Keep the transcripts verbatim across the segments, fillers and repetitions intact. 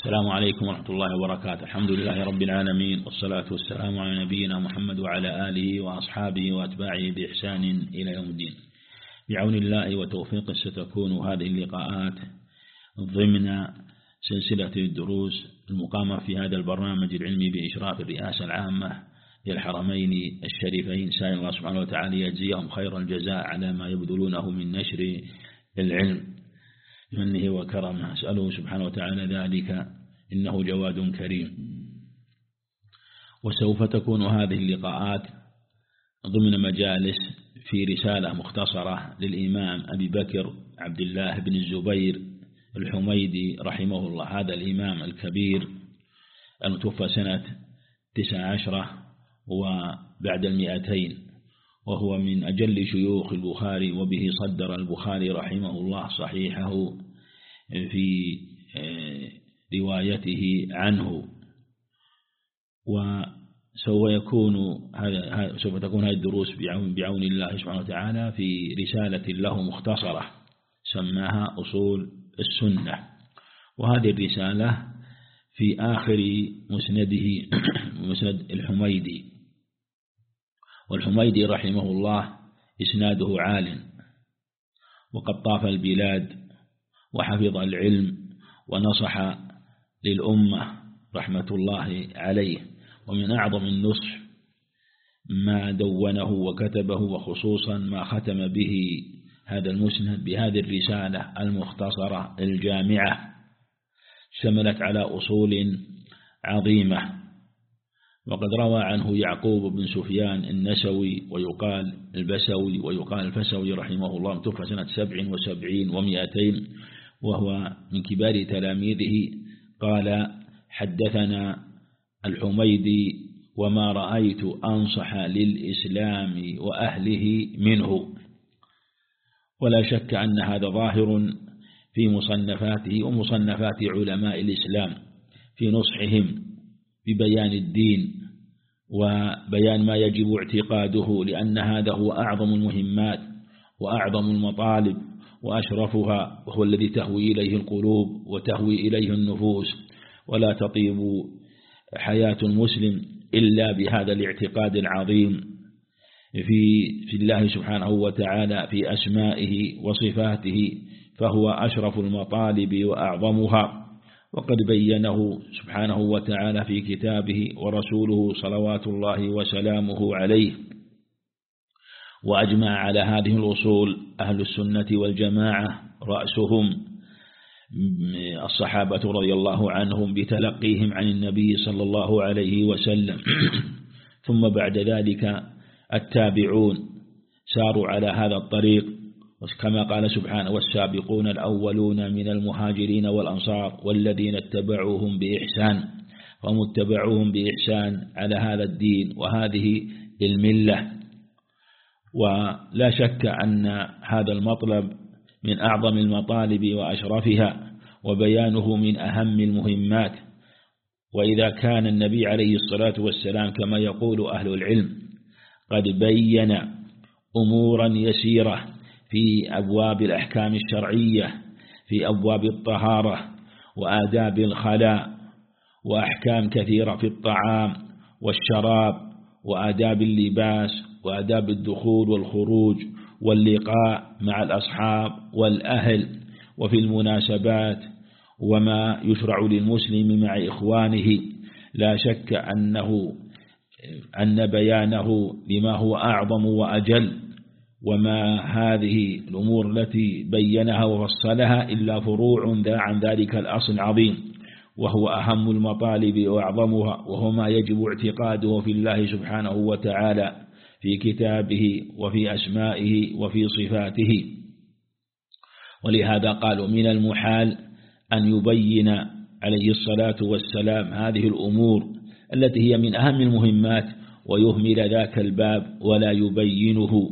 السلام عليكم ورحمة الله وبركاته. الحمد لله رب العالمين، والصلاة والسلام على نبينا محمد وعلى آله وأصحابه وأتباعه بإحسان إلى يوم الدين. بعون الله وتوفيقه ستكون هذه اللقاءات ضمن سلسلة الدروس المقامة في هذا البرنامج العلمي بإشراف الرئاسة العامة للحرمين الشريفين. سائل الله سبحانه وتعالى يجزيهم خير الجزاء على ما يبذلونه من نشر العلم منه وكرمه، أسأله سبحانه وتعالى ذلك إنه جواد كريم. وسوف تكون هذه اللقاءات ضمن مجالس في رسالة مختصرة للإمام أبي بكر عبد الله بن الزبير الحميدي رحمه الله. هذا الإمام الكبير المتوفى سنة تسع عشرة وبعد المئتين، وهو من أجل شيوخ البخاري، وبه صدر البخاري رحمه الله صحيحه في روايته عنه. وسوف يكون هذا سوف تكون هذه الدروس بعون, بعون الله سبحانه وتعالى في رسالة له مختصرة سماها أصول السنة. وهذه الرسالة في آخر مسنده مسند الحميدي، والحميدي رحمه الله إسناده عال، وقد طاف البلاد وحفظ العلم ونصح للأمة رحمة الله عليه. ومن أعظم النصح ما دونه وكتبه، وخصوصا ما ختم به هذا المسند بهذه الرسالة المختصرة الجامعة، شملت على أصول عظيمة. وقد روى عنه يعقوب بن سفيان النسوي ويقال البسوي ويقال الفسوي رحمه الله، توفى سنة سبع وسبعين ومئتين، وهو من كبار تلاميذه. قال: حدثنا الحميدي وما رأيت أنصح للإسلام وأهله منه. ولا شك أن هذا ظاهر في مصنفاته ومصنفات علماء الإسلام في نصحهم ببيان الدين وبيان ما يجب اعتقاده، لأن هذا هو أعظم المهمات وأعظم المطالب وأشرفها، وهو الذي تهوي إليه القلوب وتهوي إليه النفوس. ولا تطيب حياة المسلم إلا بهذا الاعتقاد العظيم في في الله سبحانه وتعالى، في أسمائه وصفاته، فهو أشرف المطالب وأعظمها. وقد بينه سبحانه وتعالى في كتابه ورسوله صلوات الله وسلامه عليه. وأجمع على هذه الأصول أهل السنة والجماعة، رأسهم الصحابة رضي الله عنهم بتلقيهم عن النبي صلى الله عليه وسلم، ثم بعد ذلك التابعون ساروا على هذا الطريق، كما قال سبحانه: والسابقون الأولون من المهاجرين والأنصار والذين اتبعوهم بإحسان. هم اتبعوهم بإحسان على هذا الدين وهذه الملة. ولا شك أن هذا المطلب من أعظم المطالب وأشرفها، وبيانه من أهم المهمات. وإذا كان النبي عليه الصلاة والسلام كما يقول أهل العلم قد بين أمورا يسيرة في أبواب الأحكام الشرعية، في أبواب الطهارة وآداب الخلاء، وأحكام كثيرة في الطعام والشراب، وآداب اللباس، وآداب الدخول والخروج واللقاء مع الأصحاب والأهل، وفي المناسبات، وما يشرع للمسلم مع إخوانه. لا شك أنه أن بيانه لما هو أعظم وأجل، وما هذه الأمور التي بينها وفصلها إلا فروع عن ذلك الأصل العظيم، وهو أهم المطالب وأعظمها، وهو ما يجب اعتقاده في الله سبحانه وتعالى في كتابه وفي أسمائه وفي صفاته. ولهذا قالوا: من المحال أن يبين عليه الصلاة والسلام هذه الأمور التي هي من أهم المهمات ويهمل ذاك الباب ولا يبينه.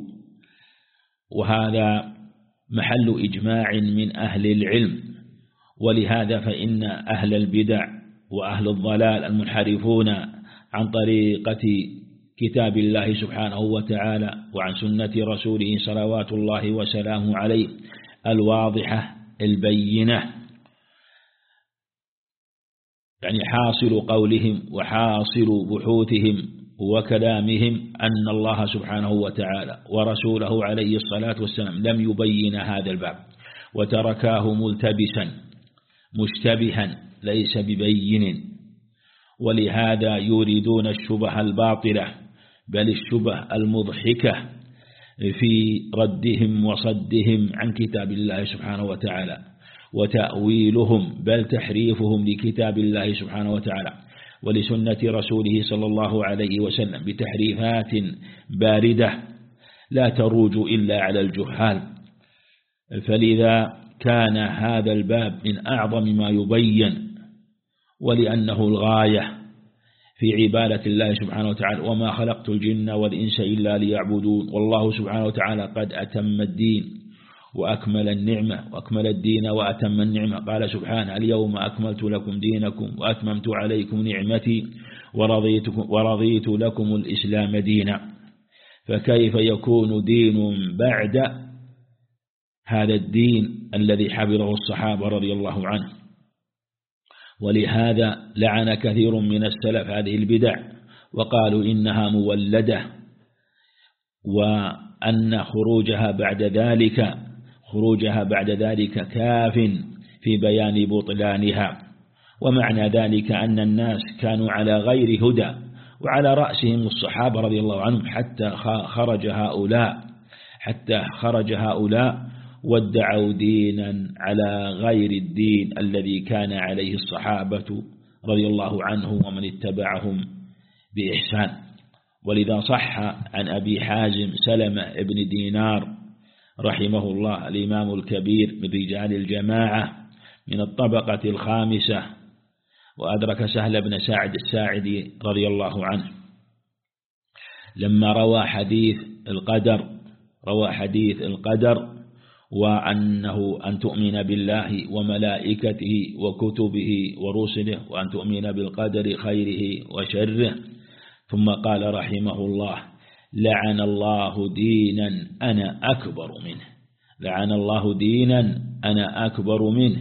وهذا محل إجماع من أهل العلم. ولهذا فإن أهل البدع وأهل الضلال المنحرفون عن طريقة كتاب الله سبحانه وتعالى وعن سنة رسوله صلوات الله وسلامه عليه الواضحة البينة يعني حاصل قولهم وحاصل بحوثهم وكلامهم أن الله سبحانه وتعالى ورسوله عليه الصلاة والسلام لم يبين هذا الباب، وتركاه ملتبسا مشتبها ليس ببين، ولهذا يريدون الشبه الباطلة بل الشبه المضحكة في ردهم وصدهم عن كتاب الله سبحانه وتعالى، وتأويلهم بل تحريفهم لكتاب الله سبحانه وتعالى ولسنة رسوله صلى الله عليه وسلم بتحريفات باردة لا تروج إلا على الجهال. فلذا كان هذا الباب من أعظم ما يبين، ولأنه الغاية في عبادة الله سبحانه وتعالى، وما خلقت الجن والإنس إلا ليعبدون، والله سبحانه وتعالى قد أتم الدين وأكمل النعمة وأكمل الدين وأتم النعمة. قال سبحانه اليوم أكملت لكم دينكم وأتممت عليكم نعمتي ورضيت, ورضيت لكم الإسلام دينا. فكيف يكون دين بعد هذا الدين الذي حفظه الصحابة رضي الله عنه؟ ولهذا لعن كثير من السلف هذه البدع وقالوا إنها مولدة، وأن خروجها بعد ذلك خروجها بعد ذلك كاف في بيان بطلانها. ومعنى ذلك أن الناس كانوا على غير هدى وعلى رأسهم الصحابة رضي الله عنهم حتى خرج هؤلاء حتى خرج هؤلاء وادعوا دينا على غير الدين الذي كان عليه الصحابة رضي الله عنهم ومن اتبعهم بإحسان. ولذا صح عن أبي حازم سلمة ابن دينار رحمه الله الإمام الكبير من رجال الجماعة من الطبقة الخامسة، وأدرك سهل بن سعد الساعدي رضي الله عنه لما روى حديث القدر روى حديث القدر وأنه أن تؤمن بالله وملائكته وكتبه ورسله وأن تؤمن بالقدر خيره وشره، ثم قال رحمه الله لعن الله دينا أنا أكبر منه لعن الله دينا أنا أكبر منه،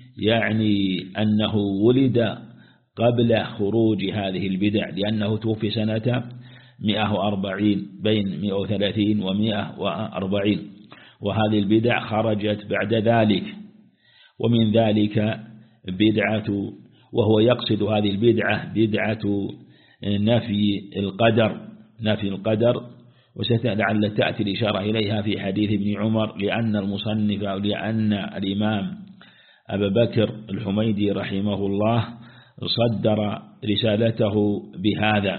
يعني أنه ولد قبل خروج هذه البدع، لأنه توفي سنة مئة وأربعين بين مئة وثلاثين ومئة وأربعين، وهذه البدع خرجت بعد ذلك. ومن ذلك بدعة، وهو يقصد هذه البدعة بدعة نفي القدر نفي القدر وستلعل تأتي الإشارة إليها في حديث ابن عمر، لأن المصنف أو لأن الإمام أبا بكر الحميدي رحمه الله صدر رسالته بهذا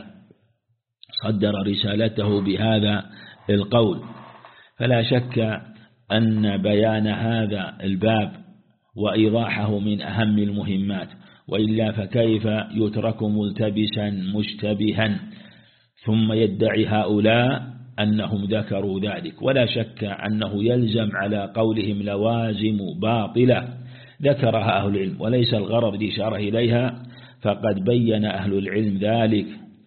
صدر رسالته بهذا القول. فلا شك أن بيان هذا الباب وإيضاحه من أهم المهمات، وإلا فكيف يترك ملتبسا مشتبها ثم يدعي هؤلاء أنهم ذكروا ذلك؟ ولا شك أنه يلزم على قولهم لوازم باطلة ذكرها أهل العلم، وليس الغرض الإشارة إليها، فقد بين أهل العلم ذلك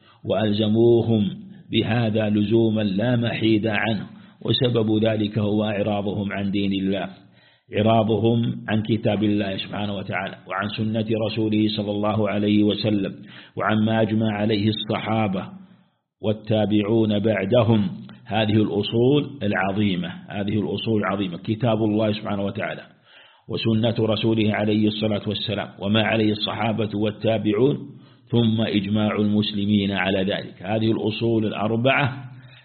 وألزموهم بهذا لزوما لا محيد عنه، وسبب ذلك هو إعراضهم عن دين الله، إعراضهم عن كتاب الله سبحانه وتعالى وعن سنة رسوله صلى الله عليه وسلم وعما أجمع عليه الصحابة والتابعون بعدهم. هذه الأصول العظيمة هذه الأصول العظيمة كتاب الله سبحانه وتعالى وسنة رسوله عليه الصلاة والسلام وما عليه الصحابة والتابعون، ثم إجماع المسلمين على ذلك. هذه الأصول الأربعة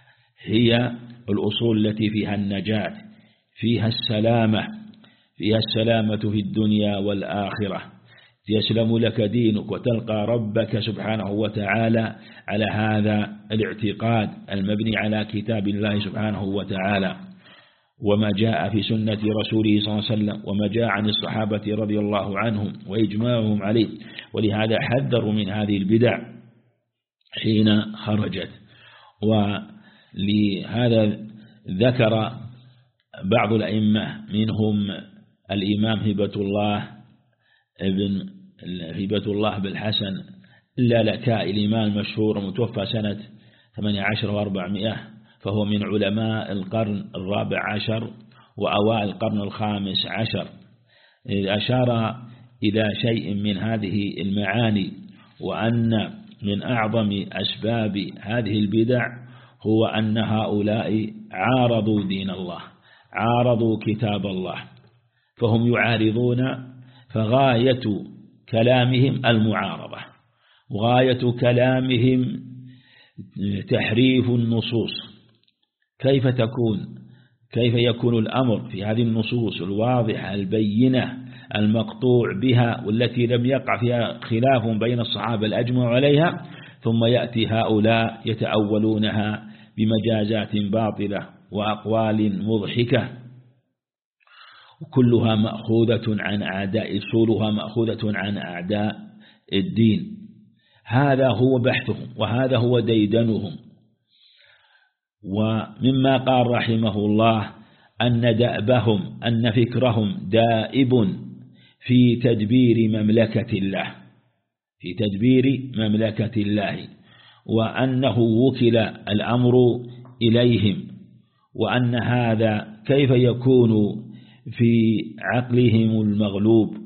هي الأصول التي فيها النجاة، فيها السلامة فيها السلامة في الدنيا والآخرة، يسلم لك دينك وتلقى ربك سبحانه وتعالى على هذا الاعتقاد المبني على كتاب الله سبحانه وتعالى وما جاء في سنة رسوله صلى الله عليه وسلم وما جاء عن الصحابة رضي الله عنهم وإجماعهم عليه. ولهذا حذروا من هذه البدع حين خرجت. ولهذا ذكر بعض الأئمة منهم الإمام هبة الله ابن هبة الله بالحسن اللالكائي الإمام المشهور المتوفى سنة ثمانية عشر وأربعمائة، فهو من علماء القرن الرابع عشر وأوائل القرن الخامس عشر. أشار إلى شيء من هذه المعاني، وأن من أعظم أسباب هذه البدع هو أن هؤلاء عارضوا دين الله، عارضوا كتاب الله، فهم يعارضون، فغاية كلامهم المعارضة، وغاية كلامهم تحريف النصوص. كيف تكون كيف يكون الأمر في هذه النصوص الواضحة البينة المقطوع بها والتي لم يقع فيها خلاف بين الصحابة الأجمع عليها، ثم يأتي هؤلاء يتأولونها بمجازات باطلة وأقوال مضحكة كلها مأخوذة عن أعداء، أصولها مأخوذة عن أعداء الدين. هذا هو بحثهم وهذا هو ديدنهم. ومما قال رحمه الله أن دأبهم أن فكرهم دائب في تدبير مملكة الله، في تدبير مملكة الله، وأنه وكل الأمر إليهم، وأن هذا كيف يكون في عقلهم المغلوب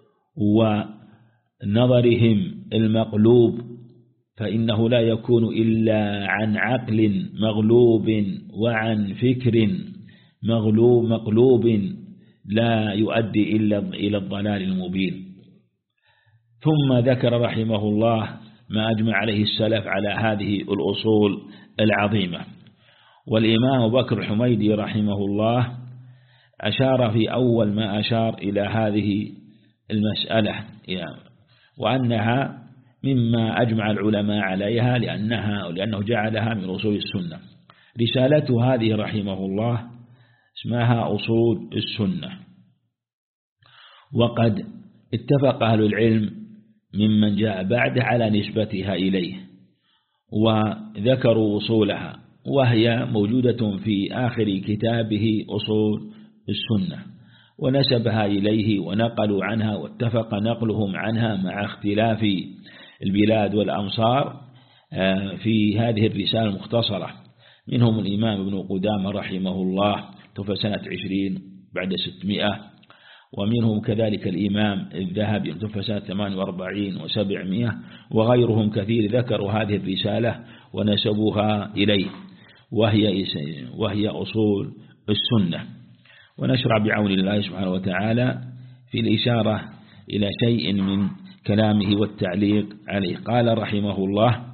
ونظرهم المقلوب، فإنه لا يكون إلا عن عقل مغلوب وعن فكر مغلوب مقلوب لا يؤدي إلا إلى الضلال المبين. ثم ذكر رحمه الله ما أجمع عليه السلف على هذه الأصول العظيمة. والإمام بكر الحميدي رحمه الله أشار في أول ما أشار إلى هذه المسألة، وأنها مما أجمع العلماء عليها لأنها لأنه جعلها من أصول السنة. رسالته هذه رحمه الله اسمها أصول السنة، وقد اتفق أهل العلم ممن جاء بعده على نسبتها إليه، وذكروا أصولها، وهي موجودة في آخر كتابه أصول السنة، ونسبها إليه ونقلوا عنها، واتفق نقلهم عنها مع اختلاف البلاد والأمصار في هذه الرسالة المختصرة. منهم الإمام ابن قدامة رحمه الله توفى سنة عشرين بعد ستمائة، ومنهم كذلك الإمام الذهبي توفى سنة ثمان وأربعين وسبعمائة، وغيرهم كثير ذكروا هذه الرسالة ونسبوها إليه، وهي وهي أصول السنة. ونشرع بعون الله سبحانه وتعالى في الإشارة إلى شيء من كلامه والتعليق عليه. قال رحمه الله: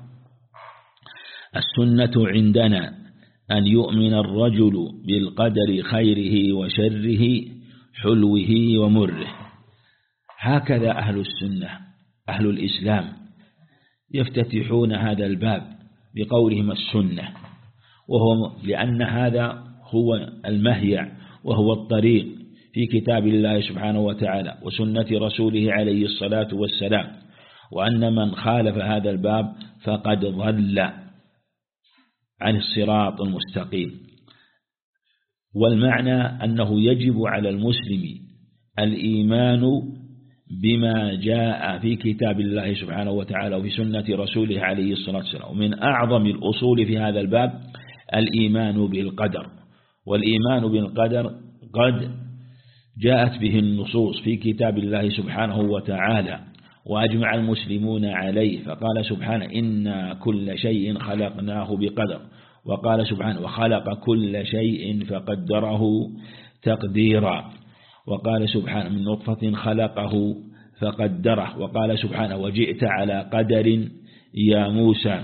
السنة عندنا أن يؤمن الرجل بالقدر خيره وشره حلوه ومره. هكذا أهل السنة أهل الإسلام يفتتحون هذا الباب بقولهم السنة، وهو لأن هذا هو المهيع وهو الطريق في كتاب الله سبحانه وتعالى وسنة رسوله عليه الصلاة والسلام، وأن من خالف هذا الباب فقد ضل عن الصراط المستقيم. والمعنى أنه يجب على المسلم الإيمان بما جاء في كتاب الله سبحانه وتعالى وفي سنة رسوله عليه الصلاة والسلام. ومن أعظم الأصول في هذا الباب الإيمان بالقدر، والإيمان بالقدر قد جاءت به النصوص في كتاب الله سبحانه وتعالى وأجمع المسلمون عليه، فقال سبحانه: إنا كل شيء خلقناه بقدر، وقال سبحانه: وخلق كل شيء فقدره تقديرا، وقال سبحانه: من نطفة خلقه فقدره، وقال سبحانه: وجئت على قدر يا موسى.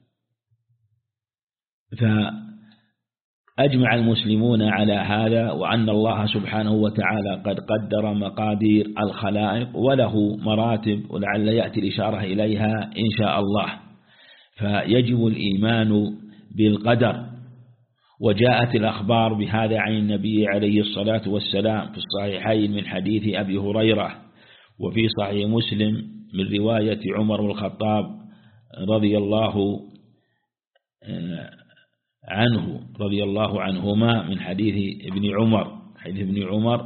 فأجمع المسلمون على هذا، وأن الله سبحانه وتعالى قد قدر مقادير الخلائق وله مراتب، ولعل يأتي الإشارة إليها إن شاء الله. فيجب الإيمان بالقدر، وجاءت الأخبار بهذا عن النبي عليه الصلاة والسلام في الصحيحين من حديث أبي هريرة، وفي صحيح مسلم من رواية عمر بن الخطاب رضي الله عنه رضي الله عنهما من حديث ابن عمر حديث ابن عمر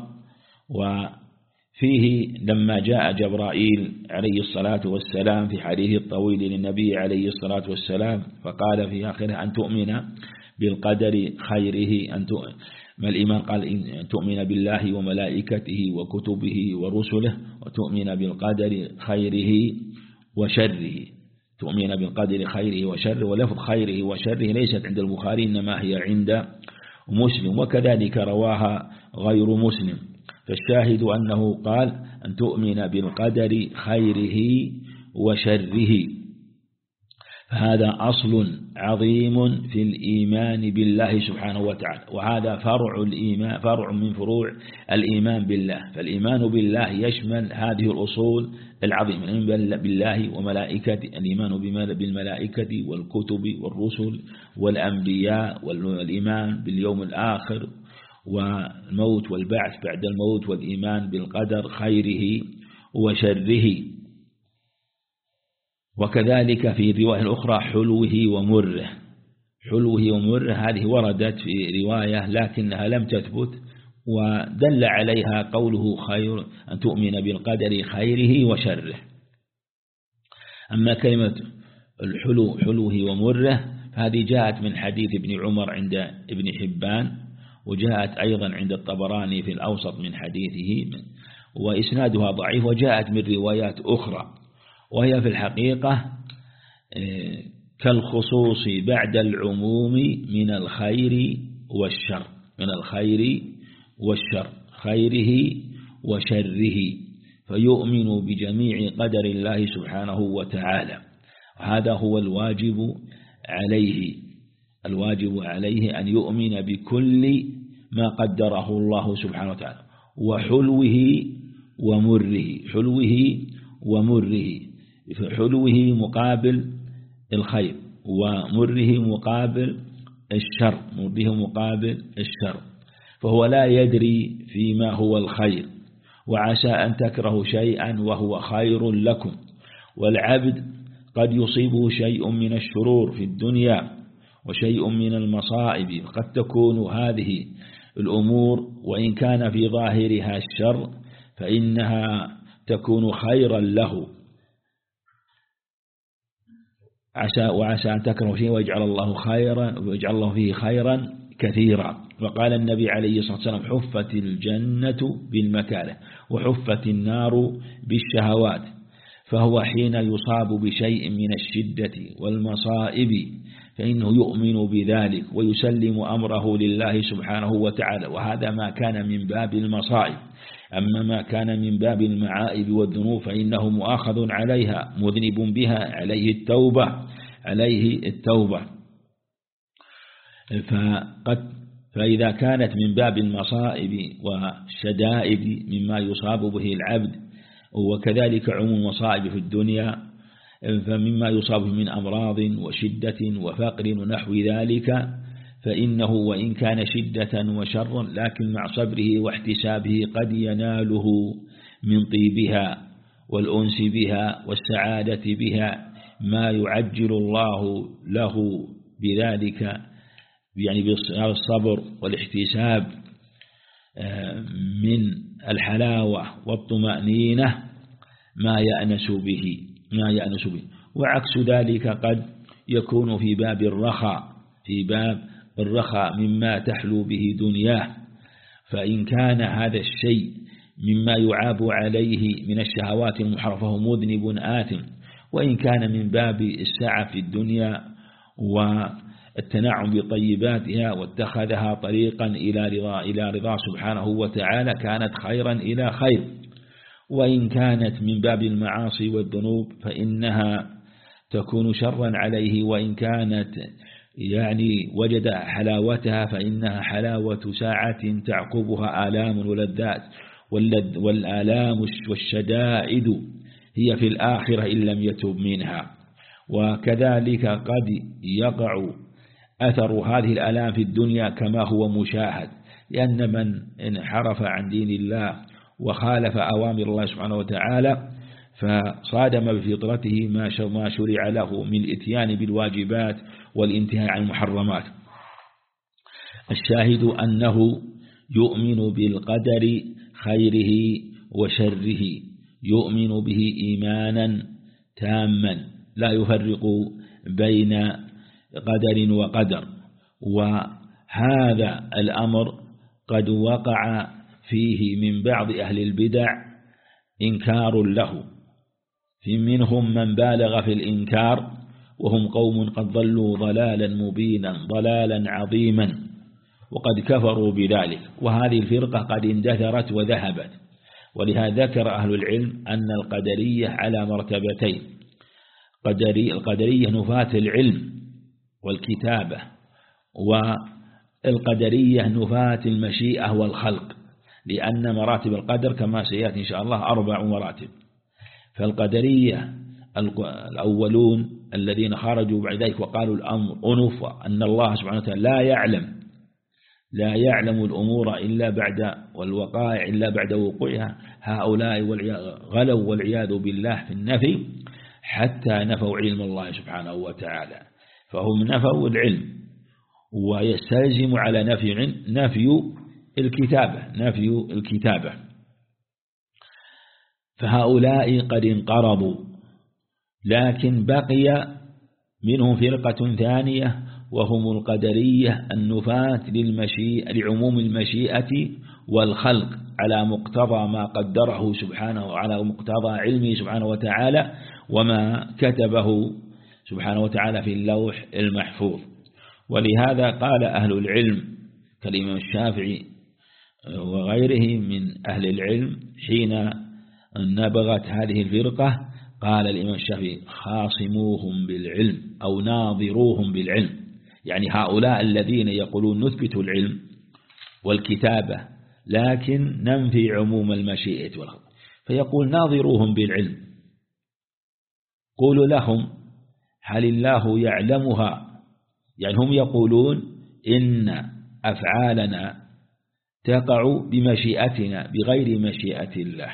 وفيه لما جاء جبرائيل عليه الصلاة والسلام في حديث الطويل للنبي عليه الصلاة والسلام، فقال في آخره: أن تؤمن بالقدر خيره أن ما الإيمان؟ قال إن تؤمن بالله وملائكته وكتبه ورسله وتؤمن بالقدر خيره وشره. تؤمن بالقدر خيره وشره، ولفظ خيره وشره ليست عند البخاري إنما هي عند مسلم، وكذلك رواها غير مسلم. فالشاهد أنه قال أن تؤمن بالقدر خيره وشره. هذا أصل عظيم في الإيمان بالله سبحانه وتعالى، وهذا فرع الإيمان، فرع من فروع الإيمان بالله. فالإيمان بالله يشمل هذه الأصول العظيمة: الإيمان بالله وملائكته، الإيمان بالملائكة والكتب والرسل والأنبياء، والإيمان باليوم الآخر والموت والبعث بعد الموت، والإيمان بالقدر خيره وشره. وكذلك في الرواية الأخرى حلوه ومره. حلوه ومره هذه وردت في رواية لكنها لم تثبت، ودل عليها قوله خير أن تؤمن بالقدر خيره وشره. أما كلمة الحلو حلوه ومره هذه جاءت من حديث ابن عمر عند ابن حبان، وجاءت أيضا عند الطبراني في الأوسط من حديثه، وإسنادها ضعيف، وجاءت من روايات أخرى، وهي في الحقيقة كالخصوص بعد العموم من الخير والشر، من الخير والشر، خيره وشره، فيؤمن بجميع قدر الله سبحانه وتعالى. هذا هو الواجب عليه، الواجب عليه أن يؤمن بكل ما قدره الله سبحانه وتعالى، وحلوه ومره، حلوه ومره، فحلوه مقابل الخير، ومره مقابل الشر، مره مقابل الشر، فهو لا يدري فيما هو الخير، وعسى أن تكرهوا شيئا وهو خير لكم، والعبد قد يصيبه شيء من الشرور في الدنيا وشيء من المصائب، قد تكون هذه الأمور وإن كان في ظاهرها الشر فإنها تكون خيرا له. عسى وعسى أن تكرهوا شيئا ويجعل الله خيرا ويجعل الله فيه خيرا كثيرا. وقال النبي عليه الصلاة والسلام: حفت الجنة بالمكاره وحفت النار بالشهوات. فهو حين يصاب بشيء من الشدة والمصائب فإنه يؤمن بذلك ويسلم أمره لله سبحانه وتعالى، وهذا ما كان من باب المصائب. أما ما كان من باب المعائب والذنوب فإنه مؤاخذ عليها، مذنب بها، عليه التوبة، عليه التوبة. فقد فإذا كانت من باب المصائب والشدائد مما يصاب به العبد، وكذلك عموم المصائب في الدنيا، فمما يصاب من أمراض وشدة وفقر ونحو ذلك، فإنه وإن كان شدة وشرا لكن مع صبره واحتسابه قد يناله من طيبها والأنس بها والسعادة بها ما يعجل الله له بذلك، يعني بالصبر والاحتساب من الحلاوة والطمأنينة ما يأنس به ما يأنس به وعكس ذلك قد يكون في باب الرخاء في باب الرخاء مما تحلو به دنياه. فإن كان هذا الشيء مما يعاب عليه من الشهوات المحرمة فهو مذنب آثم، وإن كان من باب السعة في الدنيا والتنعم بطيباتها واتخذها طريقا إلى رضا إلى رضا سبحانه وتعالى كانت خيرا إلى خير. وإن كانت من باب المعاصي والذنوب فإنها تكون شرا عليه، وإن كانت يعني وجد حلاوتها فإنها حلاوة ساعة تعقبها آلام ولذات، والآلام والشدائد هي في الآخرة إن لم يتب منها. وكذلك قد يقع أثر هذه الآلام في الدنيا كما هو مشاهد، لأن من انحرف عن دين الله وخالف أوامر الله سبحانه وتعالى فصادم بفطرته ما شرع له من الاتيان بالواجبات والانتهاء عن المحرمات. الشاهد أنه يؤمن بالقدر خيره وشره، يؤمن به إيمانا تاما لا يفرق بين قدر وقدر. وهذا الأمر قد وقع فيه من بعض أهل البدع إنكار له، في منهم من بالغ في الإنكار، وهم قوم قد ضلوا ضلالا مبينا ضلالا عظيما وقد كفروا بذلك، وهذه الفرقة قد اندثرت وذهبت. ولهذا ذكر أهل العلم أن القدرية على مرتبتين: القدرية نفاة العلم والكتابة، والقدرية نفاة المشيئة والخلق، لأن مراتب القدر كما سيأتي إن شاء الله أربع مراتب. فالقدرية الأولون الذين خرجوا بعد ذلك وقالوا الأمر أنف، أن الله سبحانه وتعالى لا يعلم لا يعلم الأمور إلا بعد والوقائع إلا بعد وقوعها، هؤلاء غلوا والعياذ بالله في النفي حتى نفوا علم الله سبحانه وتعالى، فهم نفوا العلم، ويستلزم على نفي نفي الكتابة نفي الكتابة فهؤلاء قد انقرضوا. لكن بقي منهم فرقة ثانية وهم القدرية النفاة للمشيئة لعموم المشيئة والخلق على مقتضى ما قدره سبحانه وعلى مقتضى علمه سبحانه وتعالى وما كتبه سبحانه وتعالى في اللوح المحفوظ. ولهذا قال أهل العلم كالإمام الشافعي وغيره من أهل العلم حين نبغت هذه الفرقة، قال الإمام الشافعي: خاصموهم بالعلم أو ناظروهم بالعلم، يعني هؤلاء الذين يقولون نثبت العلم والكتابة لكن ننفي عموم المشيئة والخلق، فيقول ناظروهم بالعلم، قولوا لهم هل الله يعلمها؟ يعني هم يقولون إن أفعالنا تقع بمشيئتنا بغير مشيئة الله،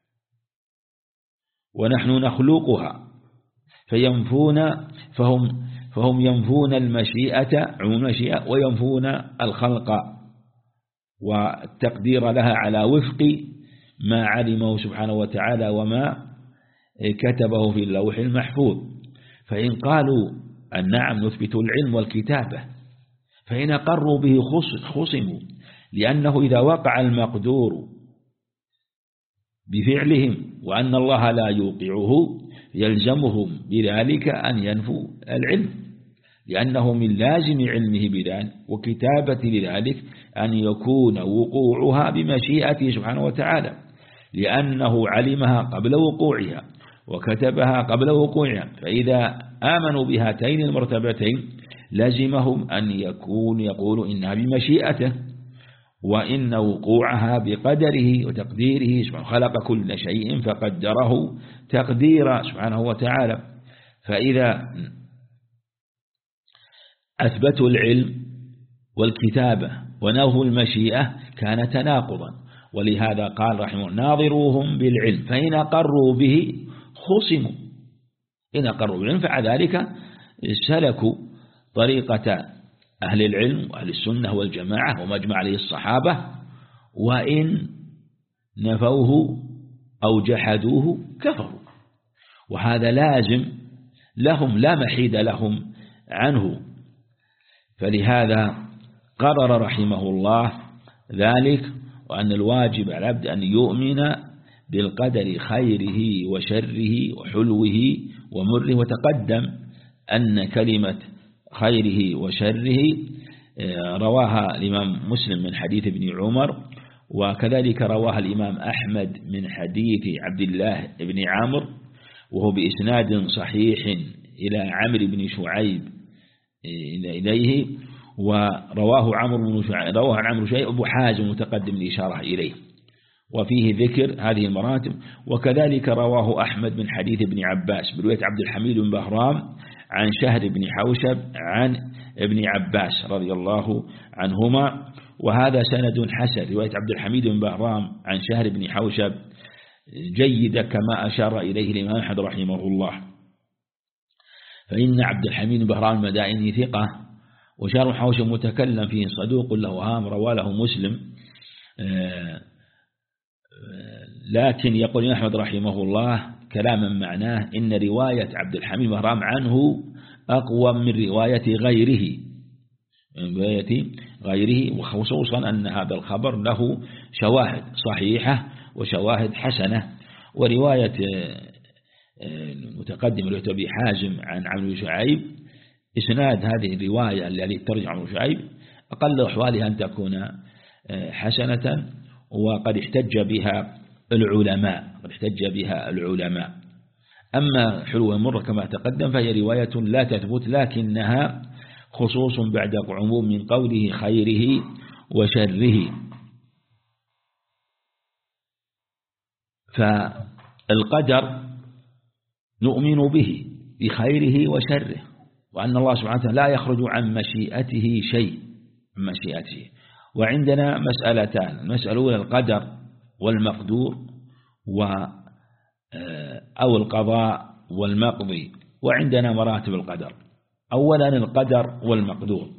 ونحن نخلقها، فينفون فهم فهم ينفون المشيئة عموم المشيئة وينفون الخلق والتقدير لها على وفق ما علمه سبحانه وتعالى وما كتبه في اللوح المحفوظ. فإن قالوا أن نعم نثبت العلم والكتابة، فإن قروا به خصموا، لأنه إذا وقع المقدور بفعلهم وأن الله لا يوقعه يلزمهم بذلك أن ينفوا العلم، لأنه من لازم علمه بذلك وكتابة لذلك أن يكون وقوعها بمشيئته سبحانه وتعالى، لأنه علمها قبل وقوعها وكتبها قبل وقوعها. فإذا آمنوا بهاتين المرتبتين لزمهم أن يكون يقولوا إنها بمشيئته وإن وقوعها بقدره وتقديره سبحانه، خلق كل شيء فقدره تقديرا سبحانه وتعالى. فإذا أثبتوا العلم والكتابة ونفوا المشيئة كان تناقضا، ولهذا قال رحمه الله: ناظروهم بالعلم فإن أقروا به خصموا، إن أقروا بالعلم فذلك سلكوا طريقة أهل العلم وأهل السنة والجماعة ومجمع عليه الصحابة، وإن نفوه أو جحدوه كفروا، وهذا لازم لهم لا محيد لهم عنه. فلهذا قرر رحمه الله ذلك، وأن الواجب على العبد أن يؤمن بالقدر خيره وشره وحلوه ومره. وتقدم أن كلمة خيره وشره رواها الإمام مسلم من حديث ابن عمر، وكذلك رواها الإمام أحمد من حديث عبد الله بن عمرو، وهو بإسناد صحيح إلى عمرو بن شعيب إليه، ورواه عمرو بن شعيب رواه عمرو شعيب أبو حازم متقدم الإشارة إليه، وفيه ذكر هذه المراتب. وكذلك رواه أحمد من حديث ابن عباس برواية عبد الحميد بن بهرام عن شهر بن حوشب عن ابن عباس رضي الله عنهما، وهذا سند حسن. رواية عبد الحميد بن بهرام عن شهر بن حوشب جيدة كما أشار إليه الإمام أحمد رحمه الله، فإن عبد الحميد بن بهرام المدائني ثقة، وشهر بن حوشب متكلم فيه صدوق له هام، رواه له مسلم. لكن يقول أحمد رحمه الله كلاما معناه إن رواية عبد الحميد بن بهرام عنه أقوى من رواية غيره من رواية غيره، وخصوصا أن هذا الخبر له شواهد صحيحة وشواهد حسنة. ورواية المتقدم رواية أبي حازم عن عمرو بن شعيب، إسناد هذه الرواية التي ترجع عمرو بن شعيب أقل أحوالها أن تكون حسنة، وقد احتج بها العلماء قد احتج بها العلماء. أما حلوة مرة كما تقدم فهي رواية لا تثبت، لكنها خصوص بعد عموم من قوله خيره وشره. فالقدر نؤمن به بخيره وشره، وأن الله سبحانه وتعالى لا يخرج عن مشيئته شيء من مشيئته. وعندنا مسألتان: المسألة الأولى القدر والمقدور، و أو القضاء والمقضي. وعندنا مراتب القدر. أولا القدر والمقدور.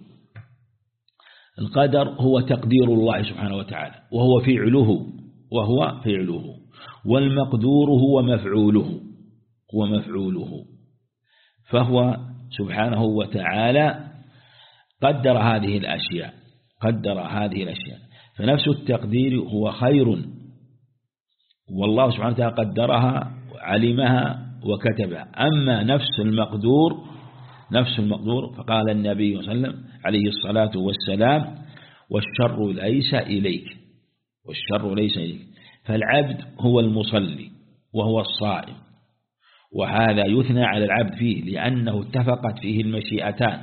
القدر هو تقدير الله سبحانه وتعالى وهو فعله وهو فعله والمقدور هو مفعوله هو مفعوله فهو سبحانه وتعالى قدر هذه الأشياء قدر هذه الأشياء فنفس التقدير هو خير، والله سبحانه وتعالى قدرها علمها وكتبها. أما نفس المقدور نفس المقدور فقال النبي صلى الله عليه وسلم عليه الصلاة والسلام: والشر ليس إليك والشر ليس إليك. فالعبد هو المصلي وهو الصائم، وهذا يثنى على العبد فيه لأنه اتفقت فيه المشيئتان: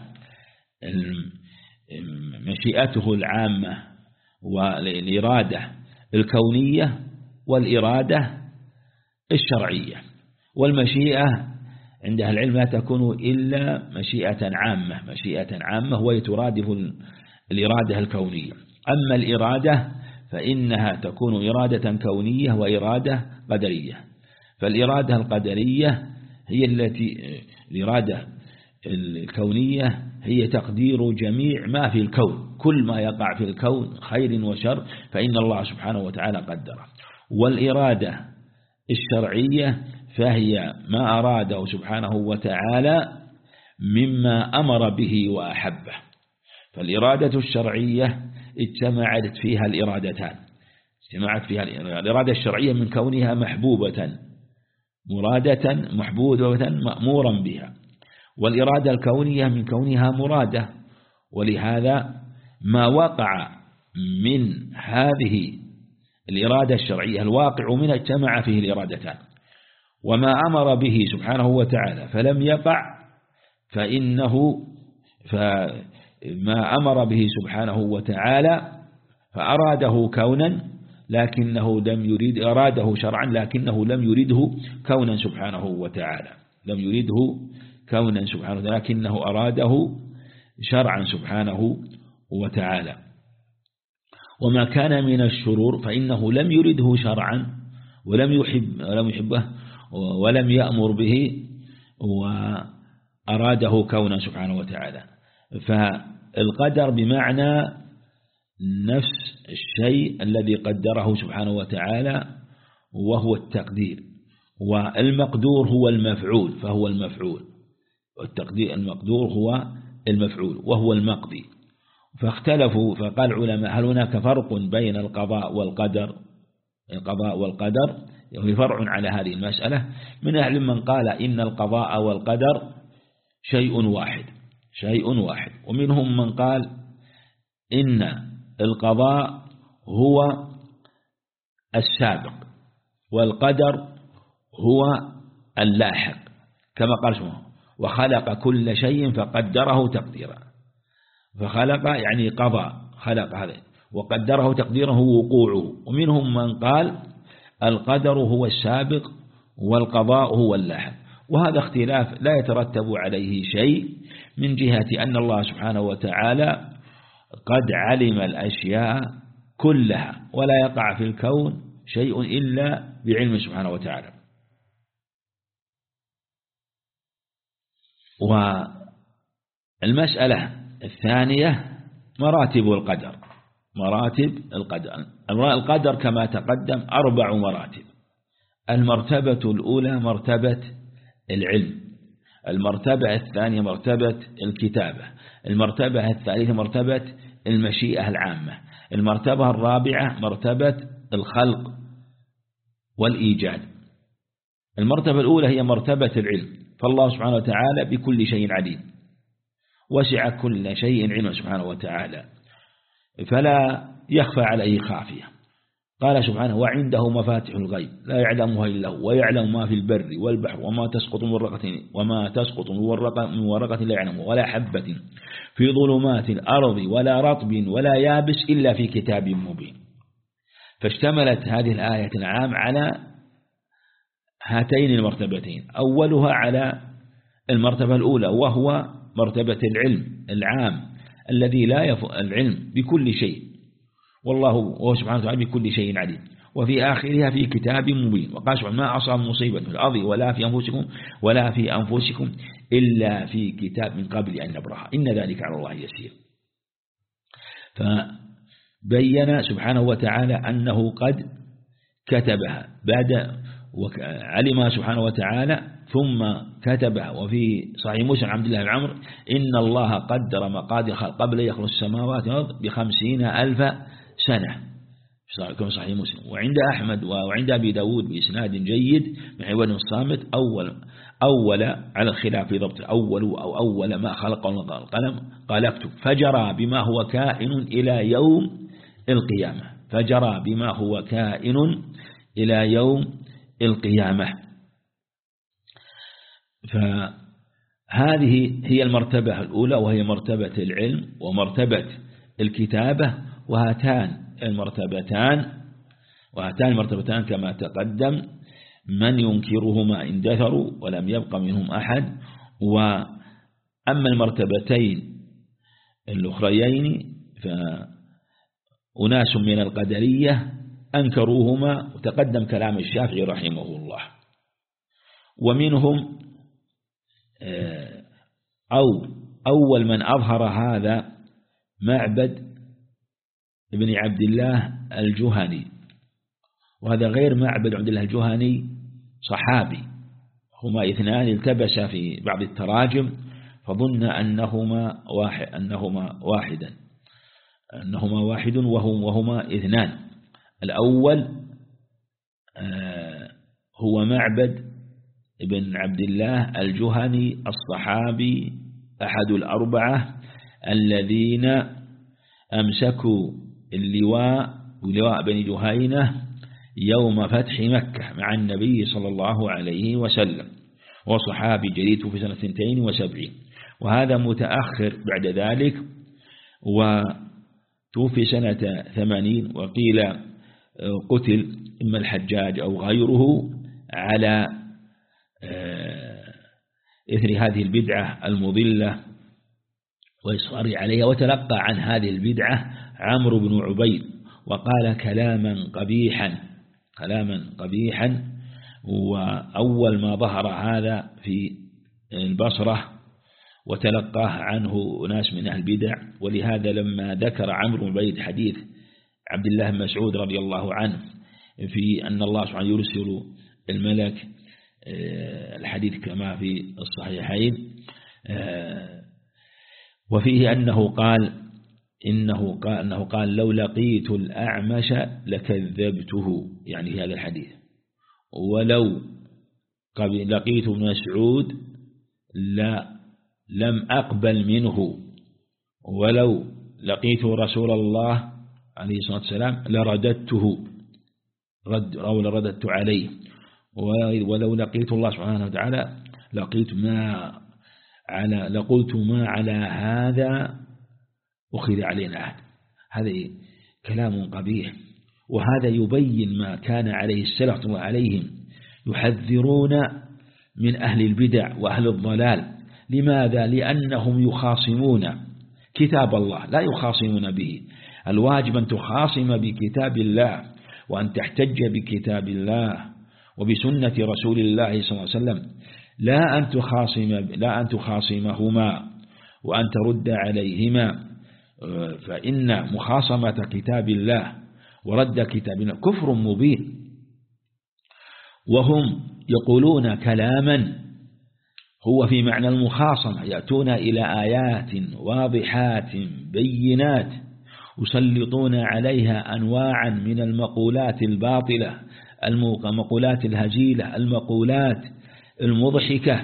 مشيئته العامة والإرادة الكونية والإرادة الشرعية. والمشيئة عند أهل العلم لا تكون إلا مشيئة عامة مشيئة عامة وهي ترادف الإرادة الكونية. أما الإرادة فإنها تكون إرادة كونية وإرادة قدرية. فالإرادة القدرية هي التي الإرادة الكونية هي تقدير جميع ما في الكون، كل ما يقع في الكون خير وشر فإن الله سبحانه وتعالى قدره. والإرادة الشرعية فهي ما أراده سبحانه وتعالى مما أمر به وأحبه. فالإرادة الشرعية اجتمعت فيها الإرادتان اجتمعت فيها الإرادة الشرعية من كونها محبوبة مرادة محبوبة مأمورا بها، والإرادة الكونية من كونها مرادة. ولهذا ما وقع من هذه الإرادة الشرعية الواقع منها اجتمع فيه الإرادتان. وما أمر به سبحانه وتعالى فلم يقع فإنه فما أمر به سبحانه وتعالى فأراده كونا لكنه لم يريد أراده شرعا لكنه لم يريده كونا سبحانه وتعالى لم يريده كونا سبحانه وتعالى لكنه أراده شرعا سبحانه وتعالى. وما كان من الشرور فإنه لم يرده شرعا ولم يحب ولم يحبه ولم يأمر به وأراده كونا سبحانه وتعالى. فالقدر بمعنى نفس الشيء الذي قدره سبحانه وتعالى وهو التقدير، والمقدور هو المفعول فهو المفعول، والتقدير المقدور هو المفعول وهو المقضي. فاختلفوا فقال العلماء: هل هناك فرق بين القضاء والقدر؟ القضاء والقدر يعني فرع على هذه المسألة. من أهل من قال إن القضاء والقدر شيء واحد شيء واحد ومنهم من قال إن القضاء هو السابق والقدر هو اللاحق، كما قال سبحانه: وخلق كل شيء فقدره تقديرا. فخلق يعني قضى خلق هذا وقدره تقديره وقوعه. ومنهم من قال القدر هو السابق والقضاء هو اللاحق. وهذا اختلاف لا يترتب عليه شيء من جهة أن الله سبحانه وتعالى قد علم الأشياء كلها ولا يقع في الكون شيء إلا بعلم سبحانه وتعالى. والمسألة الثانية مراتب القدر مراتب القدر القدر كما تقدم أربع مراتب. المرتبة الأولى مرتبة العلم، المرتبة الثانية مرتبة الكتابة، المرتبة الثالثة مرتبة المشيئة العامة. المرتبة الرابعة مرتبة الخلق والإيجاد. المرتبة الأولى هي مرتبة العلم، فالله سبحانه وتعالى بكل شيء عليم، وسع كل شيء علما سبحانه وتعالى، فلا يخفى عليه خافية. قال سبحانه وعنده مفاتح الغيب لا يعلمها إلا هو ويعلم ما في البر والبحر وما تسقط من ورقة وما تسقط من ورقة, من ورقة لا يعلمها ولا حبة في ظلمات الأرض ولا رطب ولا يابس إلا في كتاب مبين. فاشتملت هذه الآية العام على هاتين المرتبتين، أولها على المرتبة الأولى وهو مرتبة العلم العام الذي لا يفوق العلم بكل شيء، والله هو سبحانه وتعالى بكل شيء عليم، وفي آخرها في كتاب مبين. وقال سبحانه ما أصاب مصيبة في الأرض ولا في أنفسكم ولا في أنفسكم إلا في كتاب من قبل أن نبرأها إن ذلك على الله يسير. فبين سبحانه وتعالى أنه قد كتبها بعد وعلم سبحانه وتعالى ثم كتبها. وفي صحيح مسلم عبد الله بن عمرو إن الله قدر مقادير قبل يخلق السماوات والأرض بخمسين ألف سنة كما صحيح مسلم. وعند أحمد وعند أبي داود بإسناد جيد من عوان الصامت أول أول على الخلاف في ضبط أول أو أول ما خلق القلم قال اكتب فجرى بما هو كائن إلى يوم القيامة فجرى بما هو كائن إلى يوم القيامة. فهذه هي المرتبة الأولى وهي مرتبة العلم ومرتبة الكتابة، وهاتان المرتبتان وهاتان المرتبتان كما تقدم من ينكرهما اندثروا ولم يبق منهم أحد. وأما المرتبتين الأخريين فأناس من القدرية أنكروهما، وتقدم كلام الشافعي رحمه الله. ومنهم أو أول من أظهر هذا معبد ابن عبد الله الجهني، وهذا غير معبد عبد الله الجهني صحابي، هما اثنان التبس في بعض التراجم فظن أنهما واحد أنهما واحدا أنهما واحد وهم وهما اثنان. الأول هو معبد ابن عبد الله الجهني الصحابي أحد الأربعة الذين أمسكوا اللواء ولواء بني جهينة يوم فتح مكة مع النبي صلى الله عليه وسلم، وصحابي جريته في سنة اثنتين وسبعين، وهذا متأخر بعد ذلك وتوفي سنة ثمانين، وقيل قتل إما الحجاج أو غيره على إثر هذه البدعة المضلة وإصرار عليها. وتلقى عن هذه البدعة عمرو بن عبيد وقال كلاما قبيحا كلاما قبيحا وأول ما ظهر هذا في البصرة وتلقاه عنه ناس من أهل البدع. ولهذا لما ذكر عمرو بن عبيد حديث عبد الله بن مسعود رضي الله عنه في أن الله سبحانه يرسل الملك، الحديث كما في الصحيحين، وفيه أنه قال إنه قال, إنه قال لو لقيت الأعمش لكذبته، يعني هذا الحديث، ولو لقيت ابن مسعود لا لم أقبل منه، ولو لقيت رسول الله عليه الصلاة والسلام لرددته رد أو لرددت عليه، ولو لقيت الله سبحانه وتعالى لقيت ما على لقلت ما على هذا أخذ علينا عهد. هذا كلام قبيح، وهذا يبين ما كان عليه السلف وعليهم يحذرون من أهل البدع وأهل الضلال. لماذا؟ لأنهم يخاصمون كتاب الله لا يخاصمون به. الواجب أن تخاصم بكتاب الله وأن تحتج بكتاب الله وبسنة رسول الله صلى الله عليه وسلم، لا أن تخاصم لا أن تخاصمهما وأن ترد عليهما، فإن مخاصمة كتاب الله ورد كتاب الله كفر مبين. وهم يقولون كلاما هو في معنى المخاصمة، يأتون إلى آيات واضحات بينات يسلطون عليها أنواعا من المقولات الباطلة، المقولات الهجيلة، المقولات المضحكة.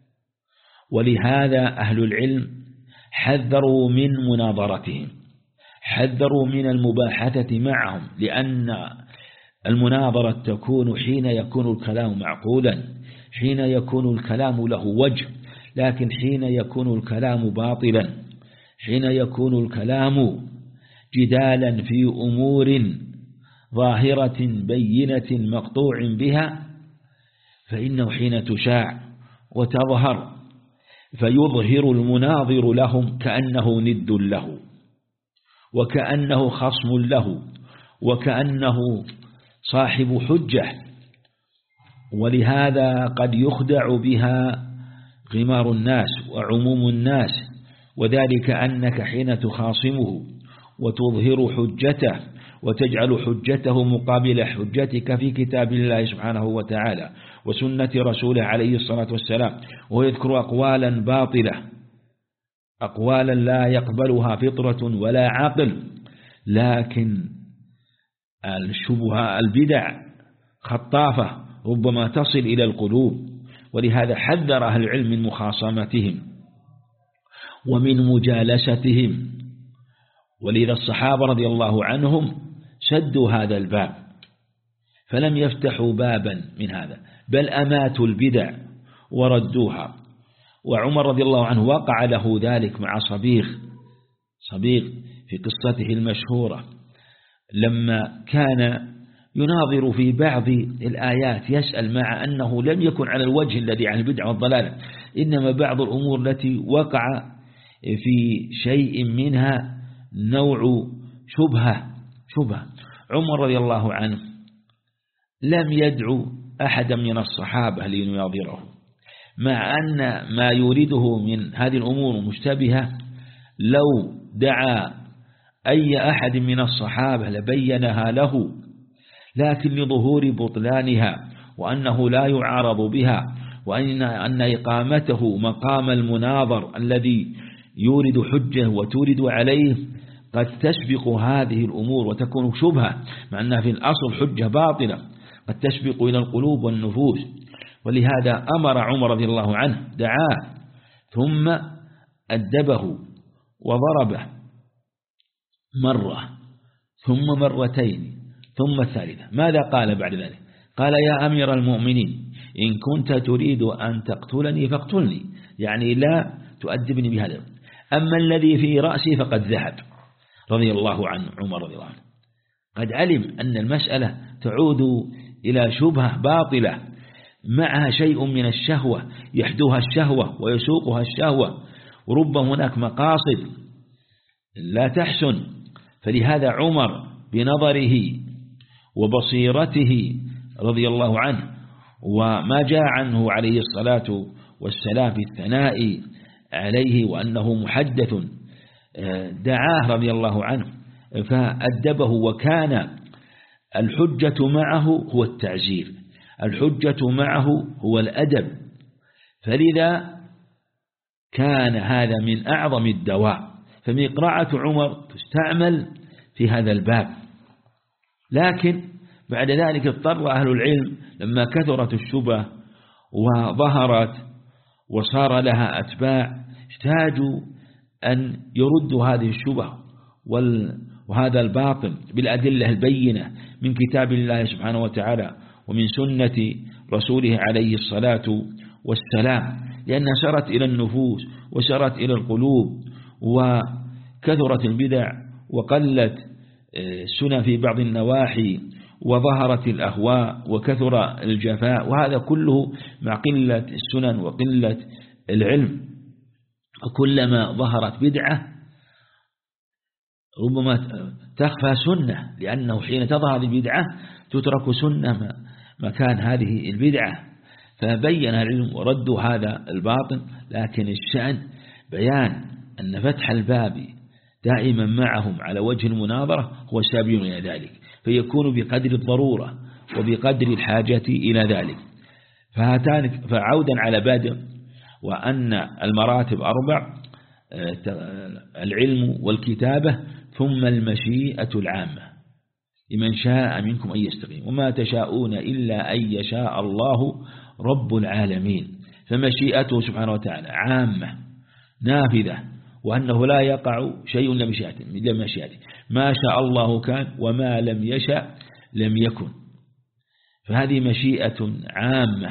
ولهذا أهل العلم حذروا من مناظرتهم، حذروا من المباحثة معهم، لأن المناظرة تكون حين يكون الكلام معقولا، حين يكون الكلام له وجه، لكن حين يكون الكلام باطلا، حين يكون الكلام جدالا في أمور ظاهرة بينة مقطوع بها، فإنه حين تشاع وتظهر فيظهر المناظر لهم كأنه ند له، وكأنه خصم له، وكأنه صاحب حجة. ولهذا قد يخدع بها غمار الناس وعموم الناس، وذلك أنك حين تخاصمه وتظهر حجته وتجعل حجته مقابل حجتك في كتاب الله سبحانه وتعالى وسنة رسوله عليه الصلاة والسلام، ويذكر أقوالا باطلة، أقوالا لا يقبلها فطرة ولا عقل، لكن الشبهة البدع خطافة ربما تصل إلى القلوب. ولهذا حذر أهل العلم من مخاصمتهم ومن مجالستهم. ولذا الصحابة رضي الله عنهم سدوا هذا الباب، فلم يفتحوا بابا من هذا، بل أماتوا البدع وردوها. وعمر رضي الله عنه وقع له ذلك مع صبيغ صبيغ في قصته المشهورة، لما كان يناظر في بعض الآيات يسأل، مع أنه لم يكن على الوجه الذي عن البدع والضلالة، إنما بعض الأمور التي وقع في شيء منها نوع شبهة شبهة عمر رضي الله عنه لم يدعو أحدا من الصحابة ليناظره، مع أن ما يريده من هذه الأمور مشتبهة، لو دعا أي أحد من الصحابة لبينها له، لكن لظهور بطلانها وأنه لا يعارض بها، وأن أن إقامته مقام المناظر الذي يورد حجة وتورد عليه قد تسبق هذه الأمور وتكون شبهة، مع أنها في الأصل حجة باطلة قد تسبق إلى القلوب والنفوس. ولهذا أمر عمر رضي الله عنه دعاه ثم أدبه وضربه مرة ثم مرتين ثم الثالثة. ماذا قال بعد ذلك؟ قال: يا أمير المؤمنين، إن كنت تريد أن تقتلني فاقتلني، يعني لا تؤدبني بهذا، أما الذي في رأسي فقد ذهب. رضي الله عنه عمر رضي الله عنه قد علم أن المسألة تعود إلى شبهة باطلة معها شيء من الشهوة يحدوها الشهوة ويسوقها الشهوة، وربما هناك مقاصد لا تحسن. فلهذا عمر بنظره وبصيرته رضي الله عنه وما جاء عنه عليه الصلاة والسلام في الثناء عليه وأنه محدث، دعاه رضي الله عنه فأدبه. وكان الحجة معه هو التعزير، الحجة معه هو الأدب، فلذا كان هذا من أعظم الدواء. فمقرعة عمر تستعمل في هذا الباب. لكن بعد ذلك اضطر أهل العلم لما كثرت الشبه وظهرت وصار لها أتباع، احتاجوا أن يردوا هذه الشبه وهذا الباطل بالأدلة البينة من كتاب الله سبحانه وتعالى ومن سنة رسوله عليه الصلاة والسلام، لأنها سرت إلى النفوس وسرت إلى القلوب، وكثرت البدع وقلت السنة في بعض النواحي، وظهرت الأهواء وكثر الجفاء، وهذا كله مع قلة السنن وقلة العلم. وكلما ظهرت بدعة ربما تخفى سنة، لأنه حين تظهر البدعة تترك سنة مكان هذه البدعة. فبين العلم وردوا هذا الباطن، لكن الشأن بيان أن فتح الباب دائما معهم على وجه المناظرة هو سبيل إلى ذلك، فيكون بقدر الضرورة وبقدر الحاجة إلى ذلك. فهاتان فعودا على بادئ، وأن المراتب أربع: العلم والكتابة ثم المشيئة العامة لمن شاء منكم أن يستقيم وما تشاءون إلا أن يشاء الله رب العالمين. فمشيئته سبحانه وتعالى عامة نافذة، وأنه لا يقع شيء لمشيئته، ما شاء الله كان وما لم يشأ لم يكن. فهذه مشيئة عامة.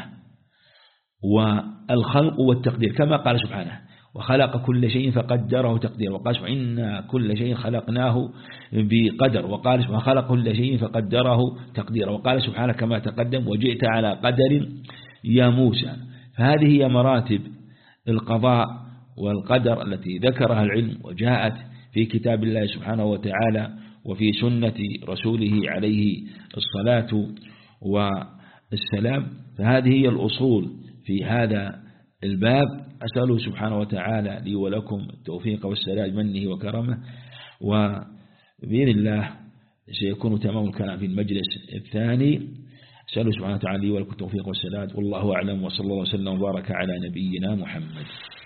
والخلق والتقدير كما قال سبحانه وخلق كل شيء فقدره تقدير، وقال سبحانه إنا كل شيء خلقناه بقدر، وقال سبحانه خلق كل شيء فقدره تقديرا، وقال سبحانه كما تقدم وجئت على قدر يا موسى. فهذه هي مراتب القضاء والقدر التي ذكرها العلم وجاءت في كتاب الله سبحانه وتعالى وفي سنة رسوله عليه الصلاة والسلام. فهذه هي الأصول في هذا الباب. أسأله سبحانه وتعالى لي ولكم التوفيق والسداد بمنه وكرمه، وبإذن الله سيكون تمام الكلام في المجلس الثاني. أسأله سبحانه وتعالى لي ولكم التوفيق والسداد، والله أعلم، وصلى الله وسلم وبارك على نبينا محمد.